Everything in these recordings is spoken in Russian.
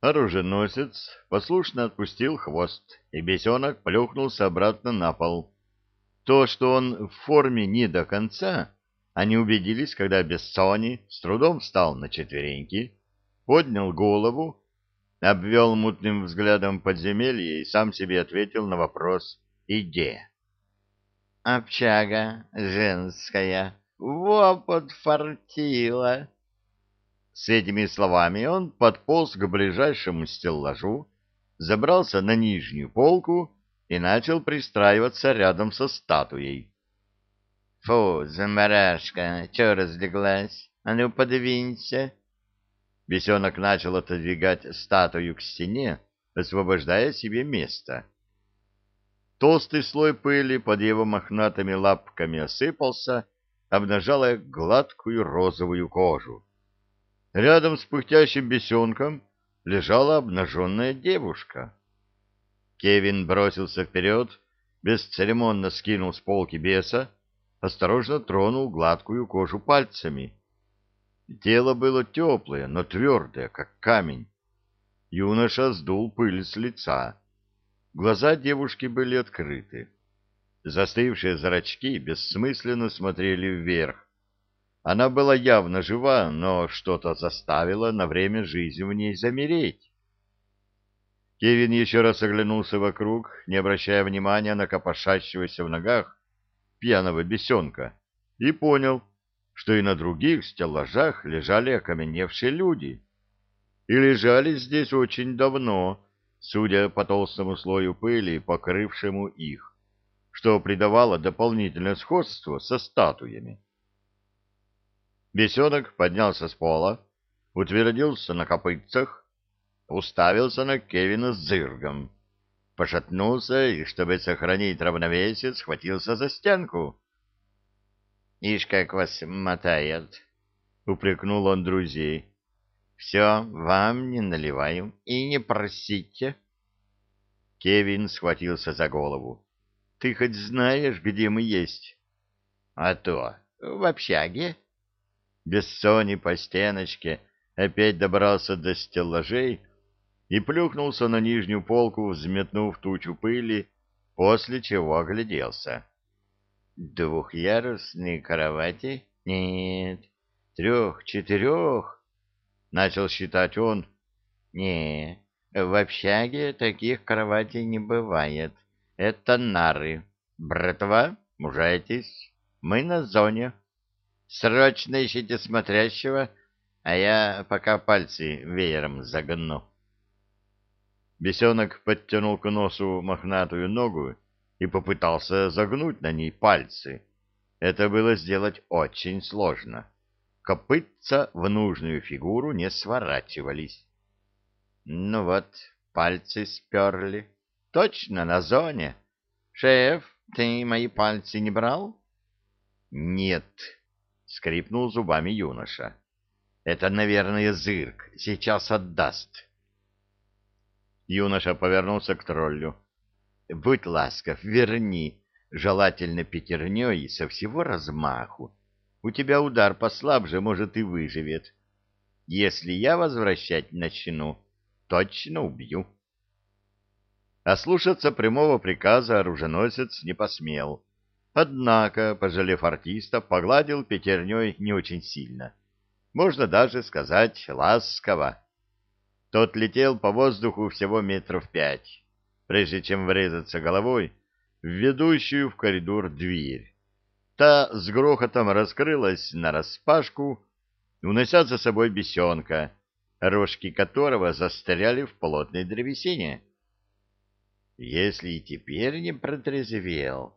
Оруженосец послушно отпустил хвост, и бесенок плюхнулся обратно на пол. То, что он в форме не до конца, они убедились, когда Бессони с трудом встал на четвереньки, поднял голову, обвел мутным взглядом подземелье и сам себе ответил на вопрос «Иде?». «Общага женская, во подфартила!» С этими словами он подполз к ближайшему стеллажу, забрался на нижнюю полку и начал пристраиваться рядом со статуей. — Фу, заморашка, чё разлеглась? А ну, подвинься! Бесенок начал отодвигать статую к стене, освобождая себе место. Толстый слой пыли под его мохнатыми лапками осыпался, обнажая гладкую розовую кожу. Рядом с пыхтящим бесенком лежала обнаженная девушка. Кевин бросился вперед, бесцеремонно скинул с полки беса, осторожно тронул гладкую кожу пальцами. Тело было теплое, но твердое, как камень. Юноша сдул пыль с лица. Глаза девушки были открыты. Застывшие зрачки бессмысленно смотрели вверх. Она была явно жива, но что-то заставило на время жизни в ней замереть. Кевин еще раз оглянулся вокруг, не обращая внимания на копошащегося в ногах пьяного бесенка, и понял, что и на других стеллажах лежали окаменевшие люди. И лежали здесь очень давно, судя по толстому слою пыли, покрывшему их, что придавало дополнительное сходство со статуями. Бесенок поднялся с пола, утвердился на копытцах, уставился на Кевина с зыргом, пошатнулся и, чтобы сохранить равновесие, схватился за стенку. — Ишь, как вас мотает! — упрекнул он друзей. — Все, вам не наливаю и не просите. Кевин схватился за голову. — Ты хоть знаешь, где мы есть? — А то, в общаге. Бессони по стеночке опять добрался до стеллажей и плюхнулся на нижнюю полку, взметнув тучу пыли, после чего огляделся. Двухъярусные кровати? Нет. Трех, четырех? Начал считать он. Не, в общаге таких кроватей не бывает. Это нары. Братва, мужайтесь. Мы на зоне. Срочно ищите смотрящего, а я пока пальцы веером загну. Бесенок подтянул к носу мохнатую ногу и попытался загнуть на ней пальцы. Это было сделать очень сложно. Копытца в нужную фигуру не сворачивались. Ну вот, пальцы сперли. Точно на зоне. Шеф, ты мои пальцы не брал? Нет, скрипнул зубами юноша. Это, наверное, зырк. Сейчас отдаст. Юноша повернулся к троллю. Будь ласков, верни, желательно пятерней со всего размаху. У тебя удар послабже, может, и выживет. Если я возвращать начну, точно убью. Ослушаться прямого приказа оруженосец не посмел. Однако, пожалев артиста, погладил пятерней не очень сильно. Можно даже сказать ласково. Тот летел по воздуху всего 5 метров, прежде чем врезаться головой в ведущую в коридор дверь. Та с грохотом раскрылась нараспашку, унося за собой бесенка, рожки которого застряли в плотной древесине. Если и теперь не протрезвел...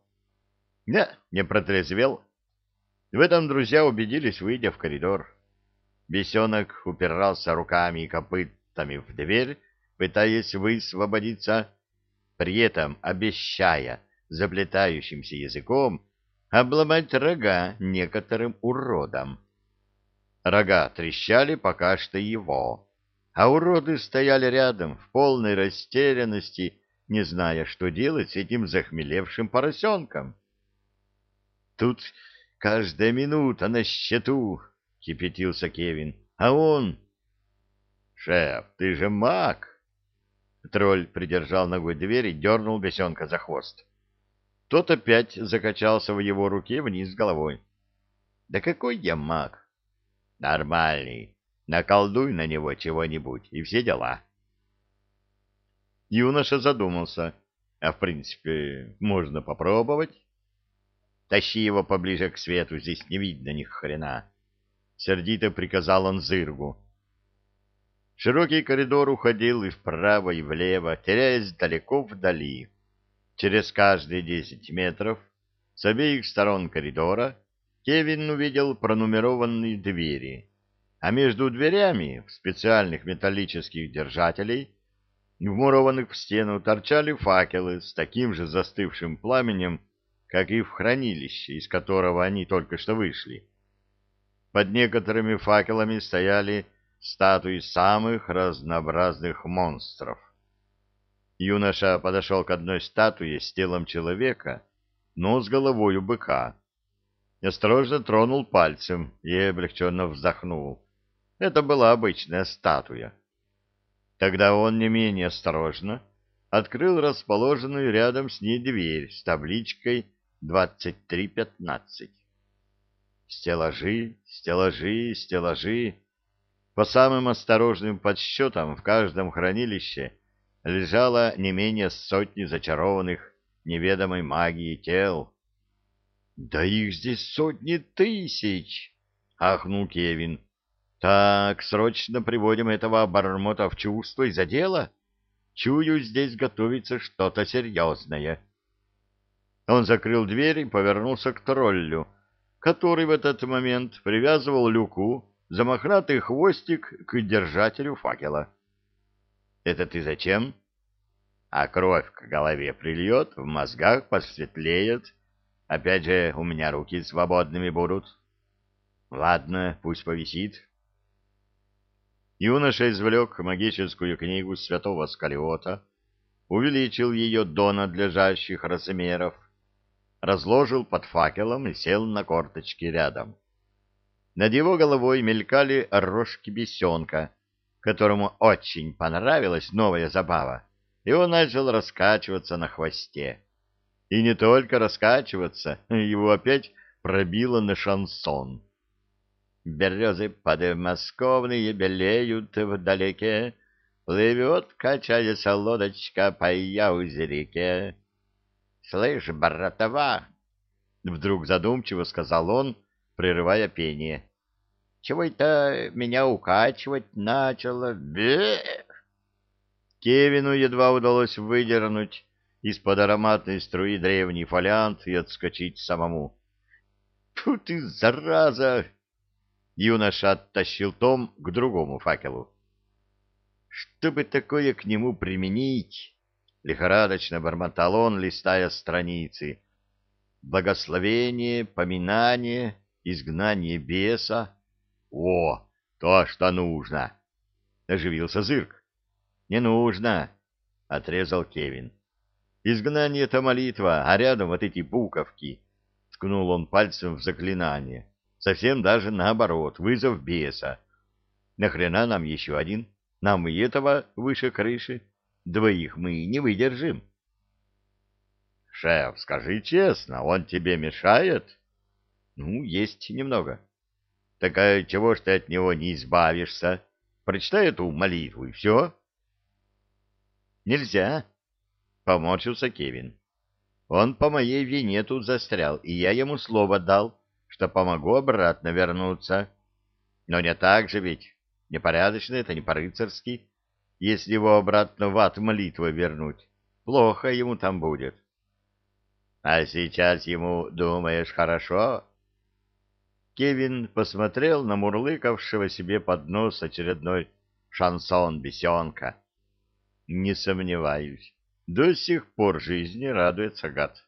Не протрезвел. В этом друзья убедились, выйдя в коридор. Бесенок упирался руками и копытами в дверь, пытаясь высвободиться, при этом обещая заплетающимся языком обломать рога некоторым уродам. Рога трещали пока что его, а уроды стояли рядом в полной растерянности, не зная, что делать с этим захмелевшим поросенком. Тут каждая минута на счету, — кипятился Кевин. — А он... Шеф, ты же маг! Тролль придержал ногой дверь и дернул бесенка за хвост. Тот опять закачался в его руке вниз головой. Да какой я маг? Нормальный. Наколдуй на него чего-нибудь, и все дела. Юноша задумался. А в принципе, можно попробовать. Тащи его поближе к свету, здесь не видно ни хрена. Сердито приказал он Зыргу. Широкий коридор уходил и вправо, и влево, теряясь далеко вдали. Через каждые 10 метров с обеих сторон коридора Кевин увидел пронумерованные двери, а между дверями в специальных металлических держателей, вмурованных в стену, торчали факелы с таким же застывшим пламенем, как и в хранилище, из которого они только что вышли. Под некоторыми факелами стояли статуи самых разнообразных монстров. Юноша подошел к одной статуе с телом человека, но с головой у быка. Осторожно тронул пальцем и облегченно вздохнул. Это была обычная статуя. Тогда он не менее осторожно открыл расположенную рядом с ней дверь с табличкой 2315. Стеллажи, стеллажи, стеллажи. По самым осторожным подсчетам в каждом хранилище лежало не менее сотни зачарованных неведомой магией тел. — Да их здесь сотни тысяч! — ахнул Кевин. — Так, срочно приводим этого обормота в чувство и за дело. Чую, здесь готовится что-то серьезное. Он закрыл дверь и повернулся к троллю, который в этот момент привязывал Люку за мохнатый хвостик к держателю факела. — Это ты зачем? — А кровь к голове прильет, в мозгах посветлеет. Опять же, у меня руки свободными будут. — Ладно, пусть повисит. Юноша извлек магическую книгу святого Скалиота, увеличил ее до надлежащих размеров, разложил под факелом и сел на корточки рядом. Над его головой мелькали рожки бесенка, которому очень понравилась новая забава, и он начал раскачиваться на хвосте. И не только раскачиваться, его опять пробило на шансон. Березы подмосковные белеют вдалеке, плывет, качаясь лодочка по Яузе-реке. — Слышь, братова! — вдруг задумчиво сказал он, прерывая пение. — Чего это меня укачивать начало? Бе! Кевину едва удалось выдернуть из-под ароматной струи древний фолиант и отскочить самому. — Фу ты, зараза! Юноша оттащил том к другому факелу. — Что бы такое к нему применить? — лихорадочно бормотал он, листая страницы. — Благословение, поминание, изгнание беса. — О, то, что нужно! — оживился Зырк. — Не нужно! — отрезал Кевин. — Изгнание-то молитва, а рядом вот эти буковки. Ткнул он пальцем в заклинание. Совсем даже наоборот, вызов беса. Нахрена нам еще один? Нам и этого выше крыши. Двоих мы не выдержим. — Шеф, скажи честно, он тебе мешает? — Ну, есть немного. — Так а чего ж ты от него не избавишься? Прочитай эту молитву, и все. — Нельзя, — поморщился Кевин. — Он по моей вине тут застрял, и я ему слово дал, что помогу обратно вернуться. Но не так же ведь. Непорядочно это, не по-рыцарски. Если его обратно в ад молитвой вернуть, плохо ему там будет. А сейчас ему, думаешь, хорошо? Кевин посмотрел на мурлыкавшего себе под нос очередной шансон бесенка. Не сомневаюсь, до сих пор жизни радуется гад.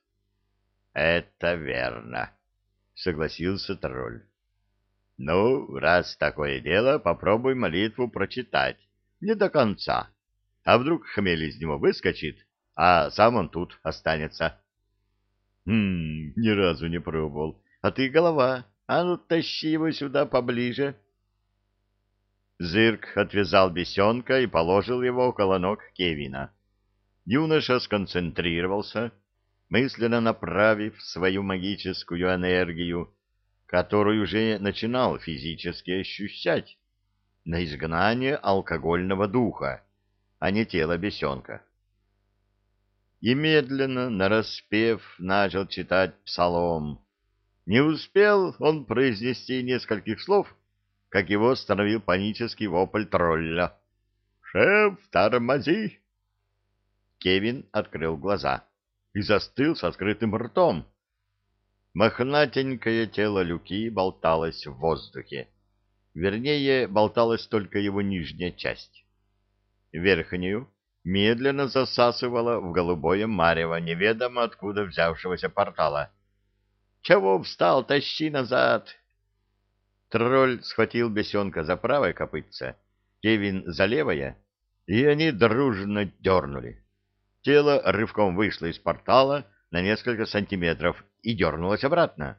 Это верно, согласился тролль. Ну, раз такое дело, попробуй молитву прочитать. Не до конца. А вдруг хмель из него выскочит, а сам он тут останется. Ни разу не пробовал. А ты голова. А ну, тащи его сюда поближе. Зырк отвязал бесенка и положил его около ног Кевина. Юноша сконцентрировался, мысленно направив свою магическую энергию, которую уже начинал физически ощущать, на изгнание алкогольного духа, а не тело бесенка. И медленно, нараспев, начал читать псалом. Не успел он произнести нескольких слов, как его остановил панический вопль тролля. «Шеф, тормози!» Кевин открыл глаза и застыл с открытым ртом. Мохнатенькое тело Люки болталось в воздухе. Вернее, болталась только его нижняя часть. Верхнюю медленно засасывала в голубое марево неведомо откуда взявшегося портала. «Чего встал? Тащи назад!» Тролль схватил бесенка за правое копытце, Кевин за левое, и они дружно дернули. Тело рывком вышло из портала на несколько сантиметров и дернулось обратно.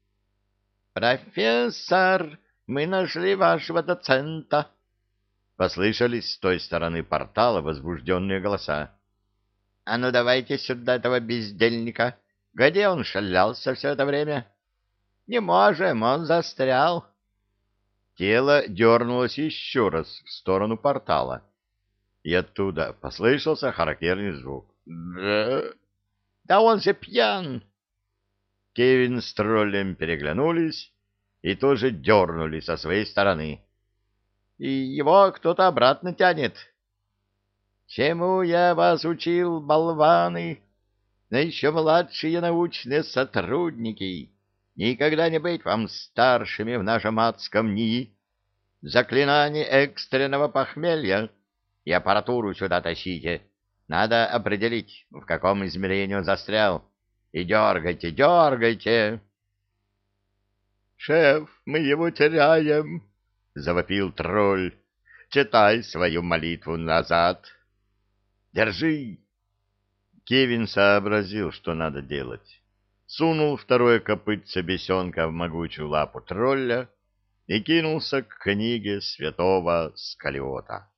«Профессор, мы нашли вашего доцента!» Послышались с той стороны портала возбужденные голоса. «А ну давайте сюда этого бездельника! Где он шалялся все это время?» «Не можем, он застрял!» Тело дернулось еще раз в сторону портала, и оттуда послышался характерный звук. «Да он же пьян!» Кевин с троллем переглянулись и тоже дернули со своей стороны. «И его кто-то обратно тянет!» «Чему я вас учил, болваны? Но еще младшие научные сотрудники! Никогда не быть вам старшими в нашем адском НИИ! Заклинание экстренного похмелья! И аппаратуру сюда тащите! Надо определить, в каком измерении он застрял. И дергайте, дергайте!» «Шеф, мы его теряем!» — завопил тролль. «Читай свою молитву назад!» «Держи!» Кевин сообразил, что надо делать. Сунул второе копытце бесенка в могучую лапу тролля и кинулся к книге святого Скалиота.